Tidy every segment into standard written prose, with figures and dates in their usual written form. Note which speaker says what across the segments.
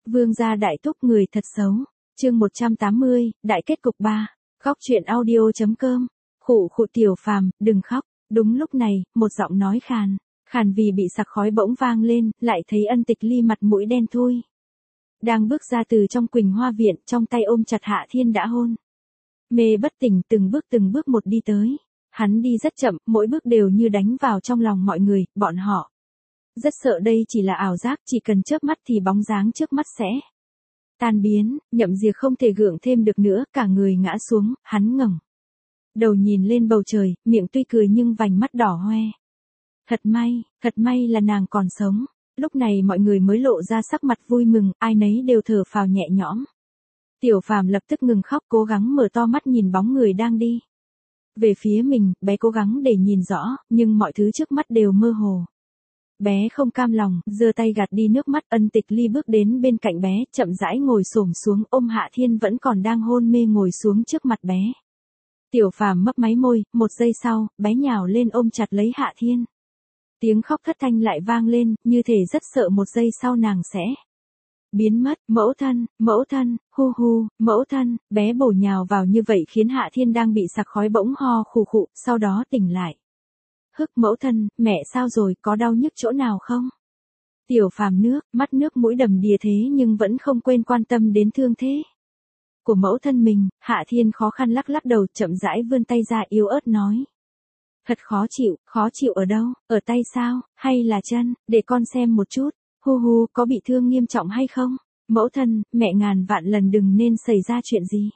Speaker 1: Vương gia đại thúc người thật xấu. Chương 180, đại kết cục 3. Khóc chuyện audio.com. Khụ khụ Tiểu Phàm, đừng khóc. Đúng lúc này, một giọng nói khàn vì bị sặc khói bỗng vang lên, lại thấy Ân Tịch Ly mặt mũi đen thui. Đang bước ra từ trong Quỳnh Hoa viện, trong tay ôm chặt Hạ Thiên đã hôn. Mê bất tỉnh từng bước một đi tới. Hắn đi rất chậm, mỗi bước đều như đánh vào trong lòng mọi người, bọn họ. Rất sợ đây chỉ là ảo giác, chỉ cần chớp mắt thì bóng dáng trước mắt sẽ tan biến. Nhậm Diệp không thể gượng thêm được nữa, cả người ngã xuống, hắn ngẩng đầu nhìn lên bầu trời, miệng tuy cười nhưng vành mắt đỏ hoe. Thật may là nàng còn sống. Lúc này mọi người mới lộ ra sắc mặt vui mừng, ai nấy đều thở phào nhẹ nhõm. Tiểu Phàm lập tức ngừng khóc, cố gắng mở to mắt nhìn bóng người đang đi về phía mình, bé cố gắng để nhìn rõ, nhưng mọi thứ trước mắt đều mơ hồ. Bé không cam lòng, giơ tay gạt đi nước mắt. Ân Tịch Ly bước đến bên cạnh bé, chậm rãi ngồi xổm xuống, ôm Hạ Thiên vẫn còn đang hôn mê ngồi xuống trước mặt bé. Tiểu Phàm mấp máy môi, một giây sau, bé nhào lên ôm chặt lấy Hạ Thiên. Tiếng khóc thất thanh lại vang lên, như thể rất sợ một giây sau nàng sẽ biến mất. Mẫu thân, hu hu, mẫu thân. Bé bổ nhào vào như vậy khiến Hạ Thiên đang bị sặc khói bỗng ho khụ khụ, sau đó tỉnh lại. Hức mẫu thân, mẹ sao rồi, có đau nhức chỗ nào không? Tiểu Phàm mắt nước mũi đầm đìa thế nhưng vẫn không quên quan tâm đến thương thế của mẫu thân mình. Hạ Thiên khó khăn lắc đầu, chậm rãi vươn tay ra yếu ớt nói. Thật khó chịu ở đâu, ở tay sao, hay là chân, để con xem một chút. Hu hu, có bị thương nghiêm trọng hay không? Mẫu thân, mẹ ngàn vạn lần đừng nên xảy ra chuyện gì.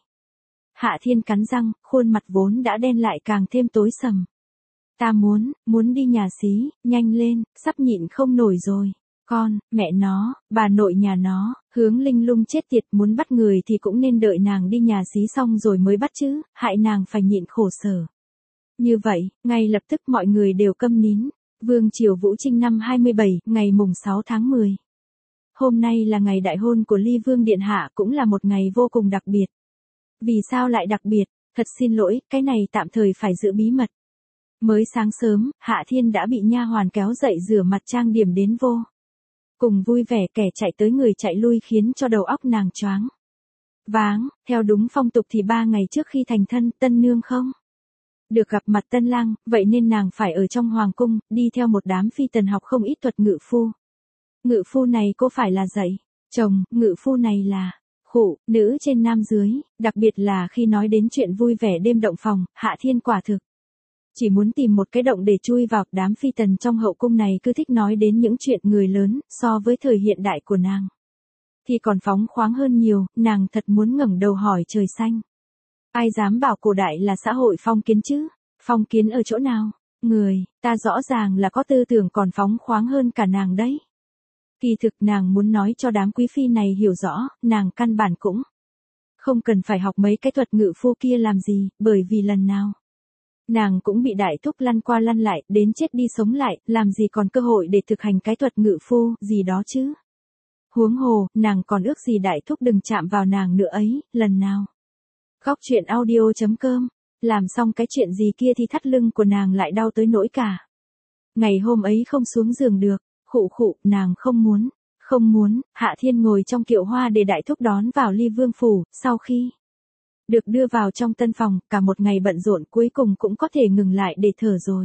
Speaker 1: Hạ Thiên cắn răng, khuôn mặt vốn đã đen lại càng thêm tối sầm. Ta muốn đi nhà xí, nhanh lên, sắp nhịn không nổi rồi. Con, mẹ nó, bà nội nhà nó, Hướng Linh Lung chết tiệt, muốn bắt người thì cũng nên đợi nàng đi nhà xí xong rồi mới bắt chứ, hại nàng phải nhịn khổ sở. Như vậy, ngay lập tức mọi người đều câm nín. Vương triều Vũ Trinh năm 27, ngày mùng 6 tháng 10. Hôm nay là ngày đại hôn của Ly Vương Điện Hạ, cũng là một ngày vô cùng đặc biệt. Vì sao lại đặc biệt? Thật xin lỗi, cái này tạm thời phải giữ bí mật. Mới sáng sớm, Hạ Thiên đã bị nha hoàn kéo dậy rửa mặt trang điểm đến vô cùng vui vẻ, kẻ chạy tới người chạy lui khiến cho đầu óc nàng choáng váng. Theo đúng phong tục thì 3 ngày trước khi thành thân, tân nương không được gặp mặt tân lang, vậy nên nàng phải ở trong hoàng cung, đi theo một đám phi tần học không ít thuật ngự phu. Ngự phu này cô phải là dạy chồng, ngự phu này là khụ, nữ trên nam dưới, đặc biệt là khi nói đến chuyện vui vẻ đêm động phòng, Hạ Thiên quả thực chỉ muốn tìm một cái động để chui vào. Đám phi tần trong hậu cung này cứ thích nói đến những chuyện người lớn, so với thời hiện đại của nàng thì còn phóng khoáng hơn nhiều. Nàng thật muốn ngẩng đầu hỏi trời xanh. Ai dám bảo cổ đại là xã hội phong kiến chứ? Phong kiến ở chỗ nào? Người ta rõ ràng là có tư tưởng còn phóng khoáng hơn cả nàng đấy. Kỳ thực nàng muốn nói cho đám quý phi này hiểu rõ, nàng căn bản cũng không cần phải học mấy cái thuật ngự phu kia làm gì, bởi vì lần nào nàng cũng bị đại thúc lăn qua lăn lại, đến chết đi sống lại, làm gì còn cơ hội để thực hành cái thuật ngự phu gì đó chứ. Huống hồ, nàng còn ước gì đại thúc đừng chạm vào nàng nữa ấy, lần nào. Khóc chuyện audio.com. Làm xong cái chuyện gì kia thì thắt lưng của nàng lại đau tới nỗi cả ngày hôm ấy không xuống giường được. Khụ, nàng không muốn. Hạ Thiên ngồi trong kiệu hoa để đại thúc đón vào Ly Vương phủ. Sau khi được đưa vào trong tân phòng, cả một ngày bận rộn cuối cùng cũng có thể ngừng lại để thở rồi.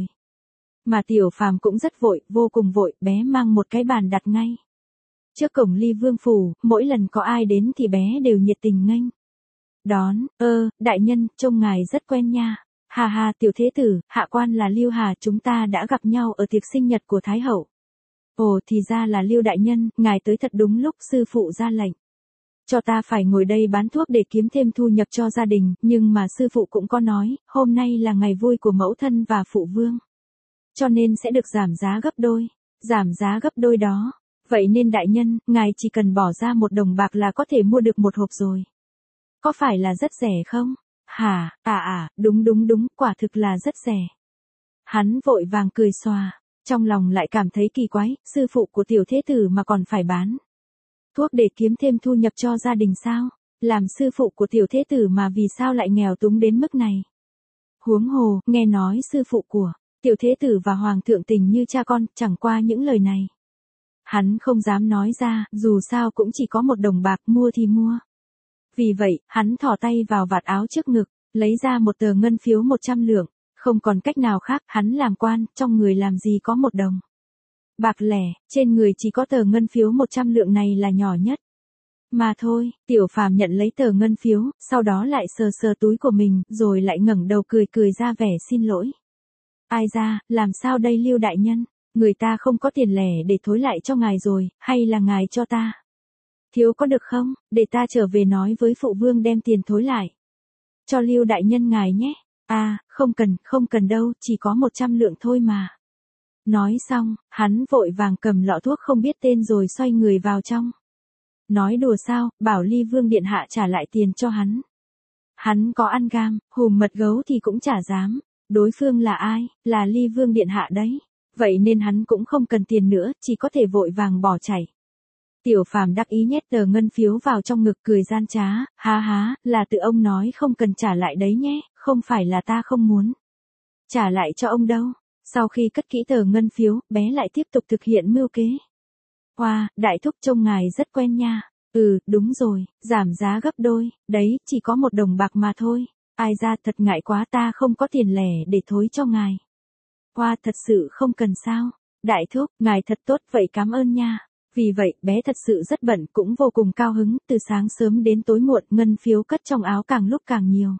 Speaker 1: Mà Tiểu Phàm cũng rất vội, vô cùng vội, bé mang một cái bàn đặt ngay trước cổng Ly Vương phủ, mỗi lần có ai đến thì bé đều nhiệt tình nghênh đón. Đại nhân, trông ngài rất quen nha. Hà, tiểu thế tử, hạ quan là Lưu Hà, chúng ta đã gặp nhau ở tiệc sinh nhật của Thái hậu. Ồ, thì ra là Lưu đại nhân, ngài tới thật đúng lúc, sư phụ ra lệnh cho ta phải ngồi đây bán thuốc để kiếm thêm thu nhập cho gia đình, nhưng mà sư phụ cũng có nói, hôm nay là ngày vui của mẫu thân và phụ vương, cho nên sẽ được giảm giá gấp đôi đó. Vậy nên đại nhân, ngài chỉ cần bỏ ra 1 đồng bạc là có thể mua được 1 hộp rồi. Có phải là rất rẻ không? Hả, đúng, quả thực là rất rẻ. Hắn vội vàng cười xòa, trong lòng lại cảm thấy kỳ quái, sư phụ của tiểu thế tử mà còn phải bán thuốc để kiếm thêm thu nhập cho gia đình sao? Làm sư phụ của tiểu thế tử mà vì sao lại nghèo túng đến mức này? Huống hồ, nghe nói sư phụ của tiểu thế tử và hoàng thượng tình như cha con, chẳng qua những lời này Hắn không dám nói ra, dù sao cũng chỉ có 1 đồng bạc, mua thì mua. Vì vậy, hắn thò tay vào vạt áo trước ngực, lấy ra một tờ ngân phiếu 100 lượng, không còn cách nào khác, hắn làm quan, trong người làm gì có 1 đồng bạc lẻ, trên người chỉ có tờ ngân phiếu 100 lượng này là nhỏ nhất. Mà thôi, Tiểu Phàm nhận lấy tờ ngân phiếu, sau đó lại sờ sờ túi của mình, rồi lại ngẩng đầu cười cười ra vẻ xin lỗi. Ai ra, làm sao đây Lưu đại nhân, người ta không có tiền lẻ để thối lại cho ngài rồi, hay là ngài cho ta? Thiếu có được không, để ta trở về nói với phụ vương đem tiền thối lại. Cho Lưu đại nhân ngài nhé. À, không cần đâu, chỉ có 100 lượng thôi mà. Nói xong, hắn vội vàng cầm lọ thuốc không biết tên rồi xoay người vào trong. Nói đùa sao, bảo Ly Vương điện hạ trả lại tiền cho hắn. Hắn có ăn gam, hùm mật gấu thì cũng chả dám. Đối phương là ai, là Ly Vương điện hạ đấy. Vậy nên hắn cũng không cần tiền nữa, chỉ có thể vội vàng bỏ chạy. Tiểu Phàm đắc ý nhét tờ ngân phiếu vào trong ngực cười gian trá, há, là tự ông nói không cần trả lại đấy nhé, không phải là ta không muốn trả lại cho ông đâu. Sau khi cất kỹ tờ ngân phiếu, bé lại tiếp tục thực hiện mưu kế. Wow, đại thúc trông ngài rất quen nha. Ừ, đúng rồi, giảm giá gấp đôi, đấy, chỉ có 1 đồng bạc mà thôi. Ai ra thật ngại quá, ta không có tiền lẻ để thối cho ngài. Wow, thật sự không cần sao. Đại thúc, ngài thật tốt, vậy cảm ơn nha. Vì vậy, bé thật sự rất bận, cũng vô cùng cao hứng, từ sáng sớm đến tối muộn, ngân phiếu cất trong áo càng lúc càng nhiều.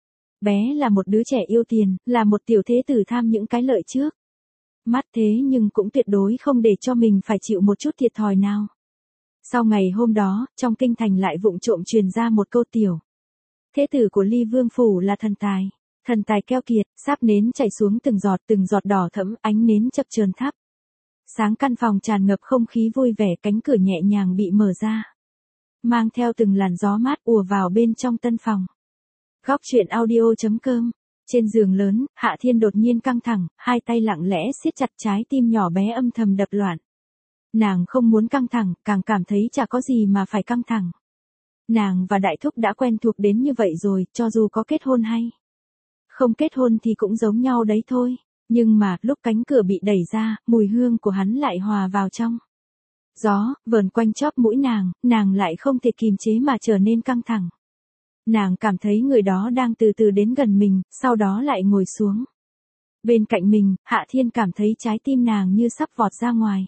Speaker 1: Bé là một đứa trẻ yêu tiền, là một tiểu thế tử tham những cái lợi trước mắt, thế nhưng cũng tuyệt đối không để cho mình phải chịu một chút thiệt thòi nào. Sau ngày hôm đó, trong kinh thành lại vụng trộm truyền ra một câu tiểu thế tử của Ly Vương phủ là thần tài keo kiệt, sáp nến chảy xuống từng giọt đỏ thẫm, ánh nến chập chờn thắp sáng căn phòng, tràn ngập không khí vui vẻ, cánh cửa nhẹ nhàng bị mở ra, mang theo từng làn gió mát ùa vào bên trong tân phòng. Góc truyện audio.com. Trên giường lớn, Hạ Thiên đột nhiên căng thẳng, hai tay lặng lẽ siết chặt, trái tim nhỏ bé âm thầm đập loạn. Nàng không muốn căng thẳng, càng cảm thấy chả có gì mà phải căng thẳng. Nàng và đại thúc đã quen thuộc đến như vậy rồi, cho dù có kết hôn hay không kết hôn thì cũng giống nhau đấy thôi. Nhưng mà, lúc cánh cửa bị đẩy ra, mùi hương của hắn lại hòa vào trong gió, vờn quanh chóp mũi nàng lại không thể kìm chế mà trở nên căng thẳng. Nàng cảm thấy người đó đang từ từ đến gần mình, sau đó lại ngồi xuống bên cạnh mình. Hạ Thiên cảm thấy trái tim nàng như sắp vọt ra ngoài.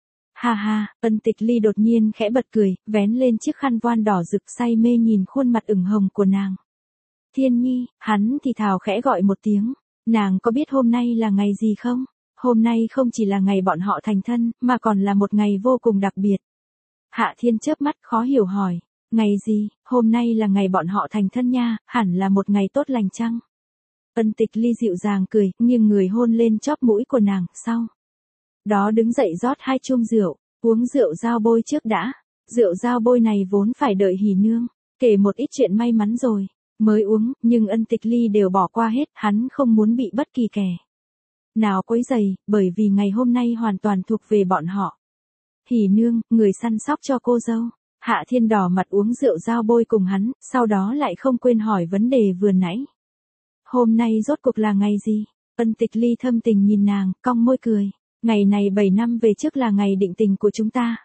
Speaker 1: Ha, Ân Tịch Ly đột nhiên khẽ bật cười, vén lên chiếc khăn voan đỏ rực, say mê nhìn khuôn mặt ửng hồng của nàng. Thiên Nhi, hắn thì thào khẽ gọi một tiếng. Nàng có biết hôm nay là ngày gì không? Hôm nay không chỉ là ngày bọn họ thành thân, mà còn là một ngày vô cùng đặc biệt. Hạ Thiên chớp mắt khó hiểu hỏi. Ngày gì, hôm nay là ngày bọn họ thành thân nha, hẳn là một ngày tốt lành chăng? Ân Tịch Ly dịu dàng cười, nghiêng người hôn lên chóp mũi của nàng, sau đó đứng dậy rót 2 chung rượu, uống rượu dao bôi trước đã. Rượu dao bôi này vốn phải đợi hỉ nương kể một ít chuyện may mắn rồi mới uống, nhưng Ân Tịch Ly đều bỏ qua hết, hắn không muốn bị bất kỳ kẻ nào quấy rầy, bởi vì ngày hôm nay hoàn toàn thuộc về bọn họ. Hỉ nương, người săn sóc cho cô dâu. Hạ Thiên đỏ mặt uống rượu dao bôi cùng hắn, sau đó lại không quên hỏi vấn đề vừa nãy. Hôm nay rốt cuộc là ngày gì? Ân Tịch Ly thâm tình nhìn nàng, cong môi cười. Ngày này 7 năm về trước là ngày định tình của chúng ta.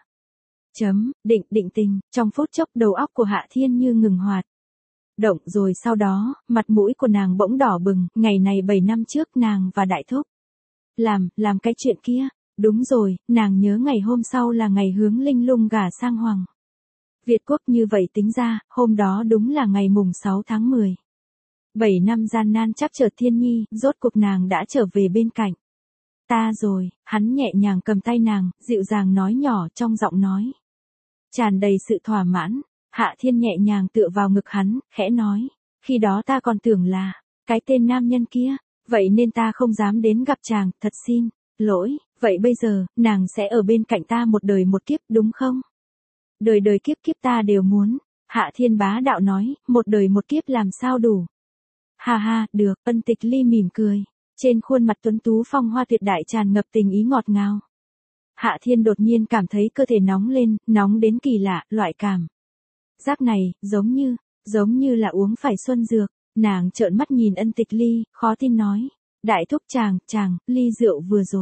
Speaker 1: Định tình, trong phút chốc đầu óc của Hạ Thiên như ngừng hoạt động, rồi sau đó, mặt mũi của nàng bỗng đỏ bừng. Ngày này 7 năm trước nàng và đại thúc làm cái chuyện kia. Đúng rồi, nàng nhớ ngày hôm sau là ngày Hướng Linh Lung gả sang Hoàng Việt Quốc, như vậy tính ra, hôm đó đúng là ngày mùng 6 tháng 10. 7 năm gian nan chắc trở Thiên Nhi, rốt cuộc nàng đã trở về bên cạnh ta rồi. Hắn nhẹ nhàng cầm tay nàng, dịu dàng nói nhỏ, trong giọng nói tràn đầy sự thỏa mãn. Hạ Thiên nhẹ nhàng tựa vào ngực hắn, khẽ nói, khi đó ta còn tưởng là cái tên nam nhân kia, vậy nên ta không dám đến gặp chàng, thật xin lỗi. Vậy bây giờ, nàng sẽ ở bên cạnh ta một đời một kiếp, đúng không? Đời đời kiếp kiếp ta đều muốn. Hạ Thiên bá đạo nói, một đời một kiếp làm sao đủ. Ha, được. Ân Tịch Ly mỉm cười. Trên khuôn mặt tuấn tú phong hoa tuyệt đại tràn ngập tình ý ngọt ngào. Hạ Thiên đột nhiên cảm thấy cơ thể nóng lên, nóng đến kỳ lạ, loại cảm giác này, giống như là uống phải xuân dược. Nàng trợn mắt nhìn Ân Tịch Ly, khó tin nói. Đại thúc chàng, ly rượu vừa rồi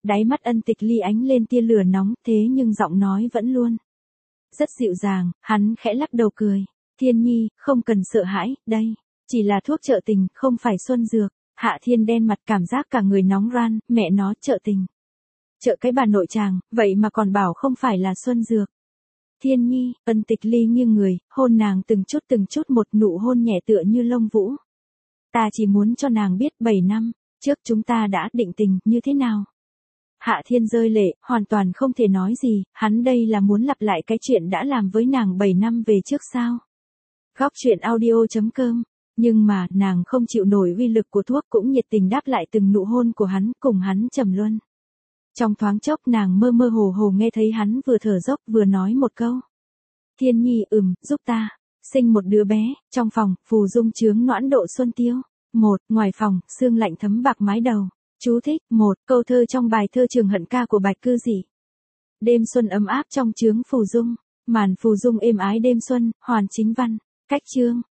Speaker 1: Đáy mắt Ân Tịch Ly ánh lên tia lửa nóng, thế nhưng giọng nói vẫn luôn rất dịu dàng, hắn khẽ lắc đầu cười. Thiên Nhi, không cần sợ hãi, đây chỉ là thuốc trợ tình, không phải xuân dược. Hạ Thiên đen mặt, cảm giác cả người nóng ran, mẹ nó, trợ tình. Trợ cái bà nội chàng, vậy mà còn bảo không phải là xuân dược. Thiên Nhi, Ân Tịch Ly nghiêng người, hôn nàng từng chút một, nụ hôn nhẹ tựa như lông vũ. Ta chỉ muốn cho nàng biết 7 năm trước chúng ta đã định tình như thế nào. Hạ Thiên rơi lệ, hoàn toàn không thể nói gì, hắn đây là muốn lặp lại cái chuyện đã làm với nàng 7 năm về trước sao. Góc truyện audio.com. Nhưng mà, nàng không chịu nổi uy lực của thuốc, cũng nhiệt tình đáp lại từng nụ hôn của hắn, cùng hắn trầm luân. Trong thoáng chốc nàng mơ mơ hồ hồ nghe thấy hắn vừa thở dốc vừa nói một câu. Thiên Nhi, giúp ta sinh một đứa bé. Trong phòng, phù dung chướng noãn độ xuân tiêu. Ngoài phòng, sương lạnh thấm bạc mái đầu. Chú thích, câu thơ trong bài thơ Trường Hận Ca của Bạch Cư Dị. Đêm xuân ấm áp trong chướng phù dung, màn phù dung êm ái đêm xuân, Hoàn Chính Văn. Cách chương.